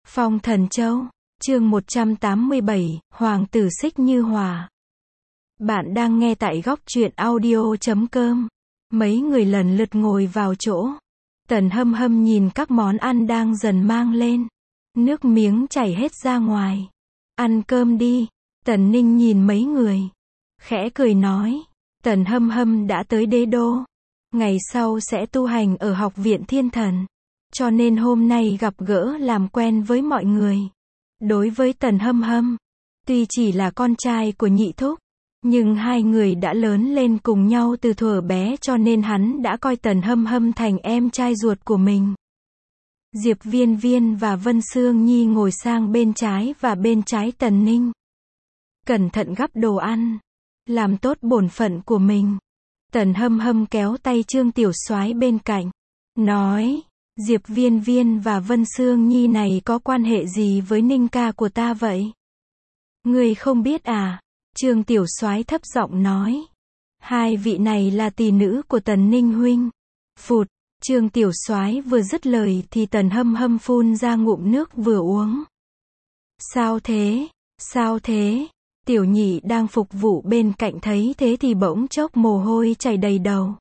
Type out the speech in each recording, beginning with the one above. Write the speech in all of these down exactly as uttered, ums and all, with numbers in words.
Phong Thần Châu, chương một trăm tám mươi bảy, Hoàng tử Xích Như Hỏa. Bạn đang nghe tại góc truyện audio chấm com. Mấy người lần lượt ngồi vào chỗ. Tần Hâm Hâm nhìn các món ăn đang dần mang lên. Nước miếng chảy hết ra ngoài. Ăn cơm đi. Tần Ninh nhìn mấy người. Khẽ cười nói. Tần Hâm Hâm đã tới đế đô. Ngày sau sẽ tu hành ở học viện thiên thần. Cho nên hôm nay gặp gỡ làm quen với mọi người. Đối với Tần Hâm Hâm, tuy chỉ là con trai của nhị thúc, nhưng hai người đã lớn lên cùng nhau từ thuở bé cho nên hắn đã coi Tần Hâm Hâm thành em trai ruột của mình. Diệp Viên Viên và Vân Sương Nhi ngồi sang bên trái và bên trái Tần Ninh. Cẩn thận gắp đồ ăn, làm tốt bổn phận của mình. Tần Hâm Hâm kéo tay Trương Tiểu Soái bên cạnh, nói, Diệp Viên Viên và Vân Sương Nhi này có quan hệ gì với Ninh ca của ta vậy? Ngươi không biết à? Trương Tiểu Soái thấp giọng nói. Hai vị này là tỷ nữ của Tần Ninh huynh. Phụt, Trương Tiểu Soái vừa dứt lời thì Tần Hâm Hâm phun ra ngụm nước vừa uống. Sao thế? Sao thế? Tiểu nhị đang phục vụ bên cạnh thấy thế thì bỗng chốc mồ hôi chảy đầy đầu.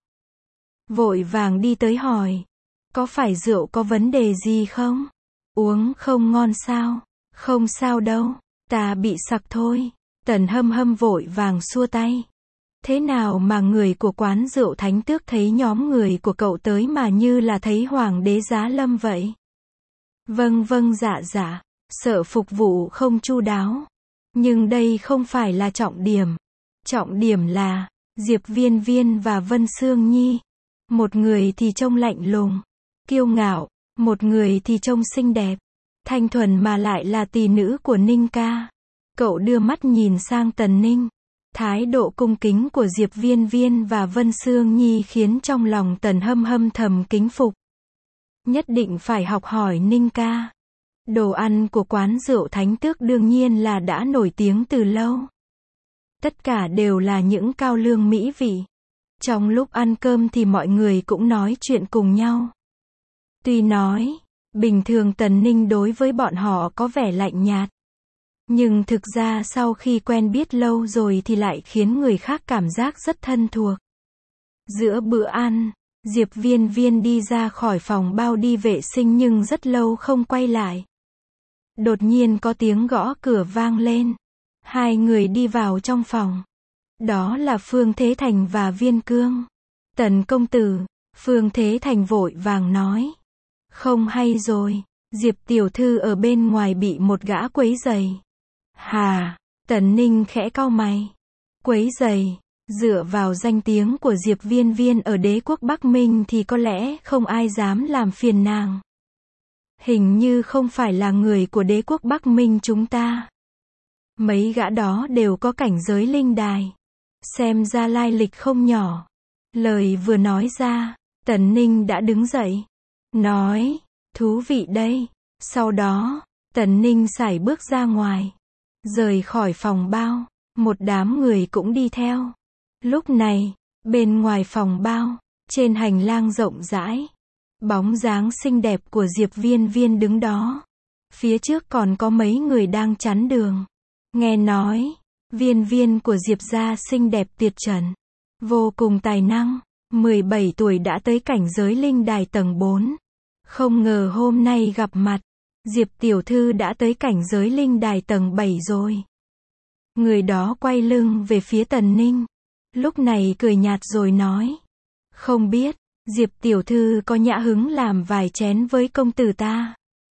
Vội vàng đi tới hỏi. Có phải rượu có vấn đề gì không? Uống không ngon sao? Không sao đâu, ta bị sặc thôi. Tần Hâm Hâm vội vàng xua tay. Thế nào mà người của quán rượu Thánh Tước thấy nhóm người của cậu tới mà như là thấy Hoàng đế Giá Lâm vậy? Vâng vâng dạ dạ, sợ phục vụ không chu đáo. Nhưng đây không phải là trọng điểm. Trọng điểm là, Diệp Viên Viên và Vân Sương Nhi. Một người thì trông lạnh lùng, kiêu ngạo, một người thì trông xinh đẹp, thanh thuần mà lại là tỷ nữ của Ninh ca. Cậu đưa mắt nhìn sang Tần Ninh. Thái độ cung kính của Diệp Viên Viên và Vân Sương Nhi khiến trong lòng Tần Hâm Hâm thầm kính phục. Nhất định phải học hỏi Ninh ca. Đồ ăn của quán rượu Thánh Tước đương nhiên là đã nổi tiếng từ lâu. Tất cả đều là những cao lương mỹ vị. Trong lúc ăn cơm thì mọi người cũng nói chuyện cùng nhau. Tuy nói, bình thường Tần Ninh đối với bọn họ có vẻ lạnh nhạt. Nhưng thực ra sau khi quen biết lâu rồi thì lại khiến người khác cảm giác rất thân thuộc. Giữa bữa ăn, Diệp Viên Viên đi ra khỏi phòng bao đi vệ sinh nhưng rất lâu không quay lại. Đột nhiên có tiếng gõ cửa vang lên. Hai người đi vào trong phòng. Đó là Phương Thế Thành và Viên Cương. Tần công tử, Phương Thế Thành vội vàng nói. Không hay rồi, Diệp tiểu thư ở bên ngoài bị một gã quấy rầy. Hà, Tần Ninh khẽ cau mày. Quấy rầy, dựa vào danh tiếng của Diệp Viên Viên ở đế quốc Bắc Minh thì có lẽ không ai dám làm phiền nàng. Hình như không phải là người của đế quốc Bắc Minh chúng ta. Mấy gã đó đều có cảnh giới linh đài. Xem ra lai lịch không nhỏ. Lời vừa nói ra, Tần Ninh đã đứng dậy. Nói, thú vị đây. Sau đó, Tần Ninh sải bước ra ngoài. Rời khỏi phòng bao, một đám người cũng đi theo. Lúc này, bên ngoài phòng bao, trên hành lang rộng rãi, bóng dáng xinh đẹp của Diệp Viên Viên đứng đó. Phía trước còn có mấy người đang chắn đường. Nghe nói, Viên Viên của Diệp gia xinh đẹp tuyệt trần, vô cùng tài năng, mười bảy tuổi đã tới cảnh giới linh đài tầng bốn. Không ngờ hôm nay gặp mặt, Diệp tiểu thư đã tới cảnh giới linh đài tầng bảy rồi. Người đó quay lưng về phía Tần Ninh. Lúc này cười nhạt rồi nói. Không biết, Diệp tiểu thư có nhã hứng làm vài chén với công tử ta?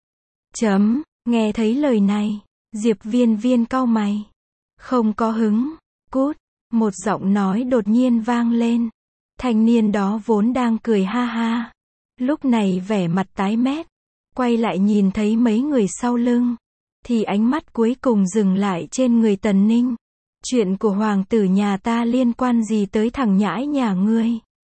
Chấm, nghe thấy lời này, Diệp Viên Viên cau mày. Không có hứng, cút, một giọng nói đột nhiên vang lên. Thanh niên đó vốn đang cười ha ha. Lúc này vẻ mặt tái mét. Quay lại nhìn thấy mấy người sau lưng. Thì ánh mắt cuối cùng dừng lại trên người Tần Ninh. Chuyện của hoàng tử nhà ta liên quan gì tới thằng nhãi nhà ngươi?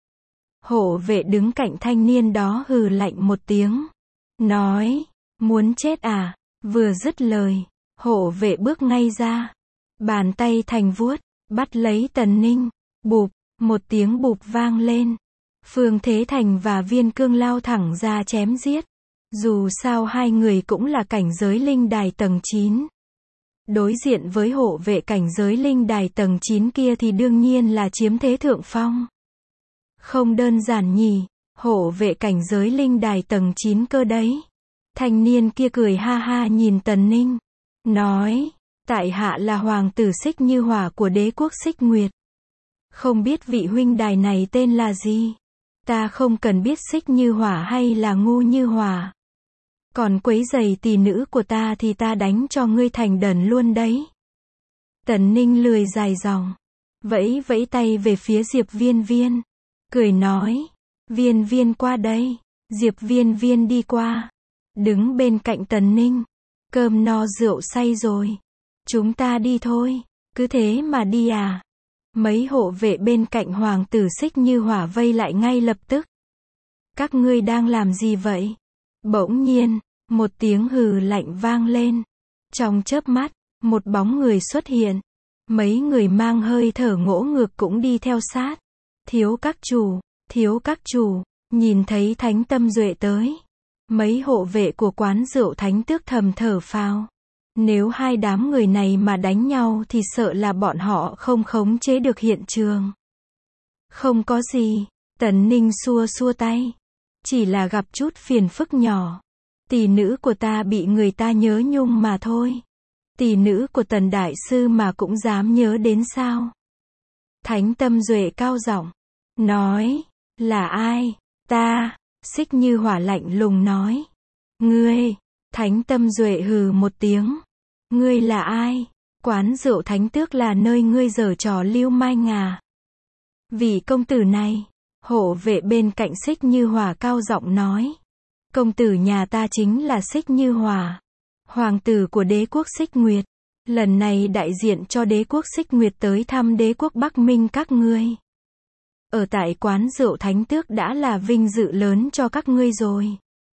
Hộ vệ đứng cạnh thanh niên đó hừ lạnh một tiếng. Nói, muốn chết à? Vừa dứt lời, hộ vệ bước ngay ra. Bàn tay thành vuốt, bắt lấy Tần Ninh. Bụp, một tiếng bụp vang lên. Phương Thế Thành và Viên Cương lao thẳng ra chém giết. Dù sao hai người cũng là cảnh giới linh đài tầng chín. Đối diện với hộ vệ cảnh giới linh đài tầng chín kia thì đương nhiên là chiếm thế thượng phong. Không đơn giản nhỉ, hộ vệ cảnh giới linh đài tầng chín cơ đấy. Thanh niên kia cười ha ha nhìn Tần Ninh. Nói, tại hạ là hoàng tử Xích Như Hỏa của đế quốc Xích Nguyệt. Không biết vị huynh đài này tên là gì? Ta không cần biết Xích Như Hỏa hay là Ngu Như Hỏa. Còn quấy giày tỷ nữ của ta thì ta đánh cho ngươi thành đần luôn đấy. Tần Ninh lười dài dòng. Vẫy vẫy tay về phía Diệp Viên Viên. Cười nói. Viên Viên qua đây. Diệp Viên Viên đi qua. Đứng bên cạnh Tần Ninh. Cơm no rượu say rồi. Chúng ta đi thôi. Cứ thế mà đi à? Mấy hộ vệ bên cạnh hoàng tử Xích Như Hỏa vây lại ngay lập tức. Các ngươi đang làm gì vậy? Bỗng nhiên, một tiếng hừ lạnh vang lên. Trong chớp mắt, một bóng người xuất hiện. Mấy người mang hơi thở ngỗ ngược cũng đi theo sát. Thiếu các chủ, thiếu các chủ, nhìn thấy Thánh Tâm Duệ tới. Mấy hộ vệ của quán rượu Thánh Tước thầm thở phào. Nếu hai đám người này mà đánh nhau thì sợ là bọn họ không khống chế được hiện trường. Không có gì, Tần Ninh xua xua tay. Chỉ là gặp chút phiền phức nhỏ. Tỷ nữ của ta bị người ta nhớ nhung mà thôi. Tỷ nữ của Tần Đại Sư mà cũng dám nhớ đến sao? Thánh Tâm Duệ cao giọng nói, là ai? Ta, Xích Như Hỏa lạnh lùng nói. Ngươi, Thánh Tâm Duệ hừ một tiếng. Ngươi là ai? Quán rượu Thánh Tước là nơi ngươi giở trò lưu manh à? Vị công tử này, hộ vệ bên cạnh Xích Như Hỏa cao giọng nói. Công tử nhà ta chính là Xích Như Hỏa, hoàng tử của đế quốc Xích Nguyệt. Lần này đại diện cho đế quốc Xích Nguyệt tới thăm đế quốc Bắc Minh các ngươi. Ở tại quán rượu Thánh Tước đã là vinh dự lớn cho các ngươi rồi.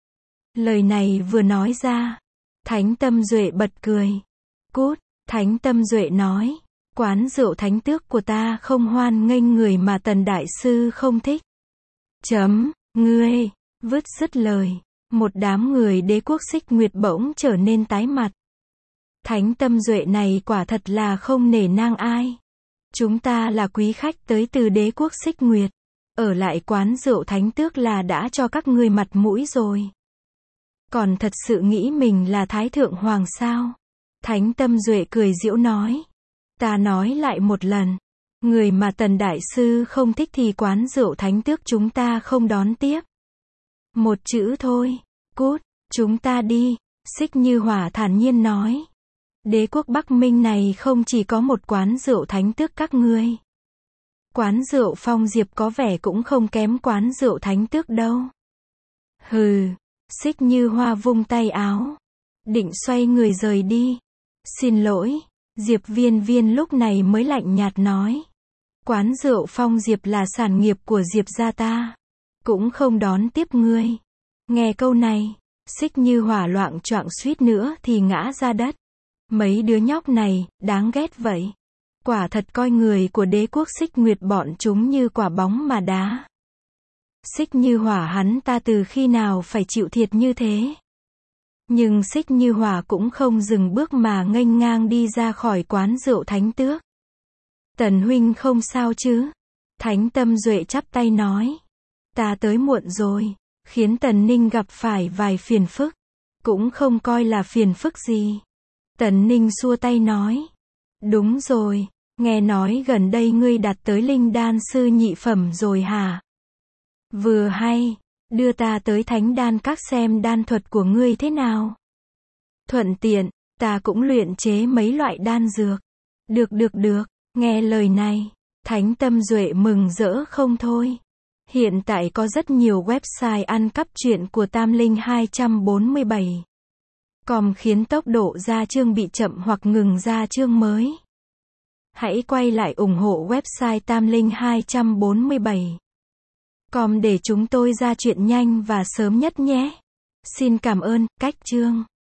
Lời này vừa nói ra, Thánh Tâm Duệ bật cười. Cút, Thánh Tâm Duệ nói, quán rượu Thánh Tước của ta không hoan nghênh người mà Tần Đại Sư không thích. Chấm, ngươi, vứt dứt lời, một đám người đế quốc Xích Nguyệt bỗng trở nên tái mặt. Thánh Tâm Duệ này quả thật là không nể nang ai. Chúng ta là quý khách tới từ đế quốc Xích Nguyệt. Ở lại quán rượu Thánh Tước là đã cho các ngươi mặt mũi rồi. Còn thật sự nghĩ mình là Thái Thượng Hoàng sao? Thánh Tâm Duệ cười giễu nói. Ta nói lại một lần. Người mà Tần Đại Sư không thích thì quán rượu Thánh Tước chúng ta không đón tiếp. Một chữ thôi. Cút, chúng ta đi. Xích Như Hỏa thản nhiên nói. Đế quốc Bắc Minh này không chỉ có một quán rượu Thánh Tước các ngươi. Quán rượu Phong Diệp có vẻ cũng không kém quán rượu Thánh Tước đâu. Hừ, Xích Như Hoa vung tay áo. Định xoay người rời đi. Xin lỗi, Diệp Viên Viên lúc này mới lạnh nhạt nói. Quán rượu Phong Diệp là sản nghiệp của Diệp gia ta. Cũng không đón tiếp ngươi. Nghe câu này, Xích Như Hỏa loạng choạng suýt nữa thì ngã ra đất. Mấy đứa nhóc này, đáng ghét vậy. Quả thật coi người của đế quốc Xích Nguyệt bọn chúng như quả bóng mà đá. Xích Như Hỏa hắn ta từ khi nào phải chịu thiệt như thế. Nhưng Xích Như Hỏa cũng không dừng bước mà nghênh ngang đi ra khỏi quán rượu Thánh Tước. Tần huynh không sao chứ? Thánh Tâm Duệ chắp tay nói. Ta tới muộn rồi, khiến Tần Ninh gặp phải vài phiền phức. Cũng không coi là phiền phức gì. Tần Ninh xua tay nói. Đúng rồi, nghe nói gần đây ngươi đạt tới linh đan sư nhị phẩm rồi hả? Vừa hay, đưa ta tới Thánh Đan Các xem đan thuật của ngươi thế nào. Thuận tiện, ta cũng luyện chế mấy loại đan dược. Được được được, nghe lời này, Thánh Tâm Duệ mừng rỡ không thôi. Hiện tại có rất nhiều website ăn cắp truyện của Tam Linh hai bốn bảy. Com khiến tốc độ ra chương bị chậm hoặc ngừng ra chương mới. Hãy quay lại ủng hộ website Tam Linh hai bốn bảy. Com để chúng tôi ra chuyện nhanh và sớm nhất nhé. Xin cảm ơn, cách chương.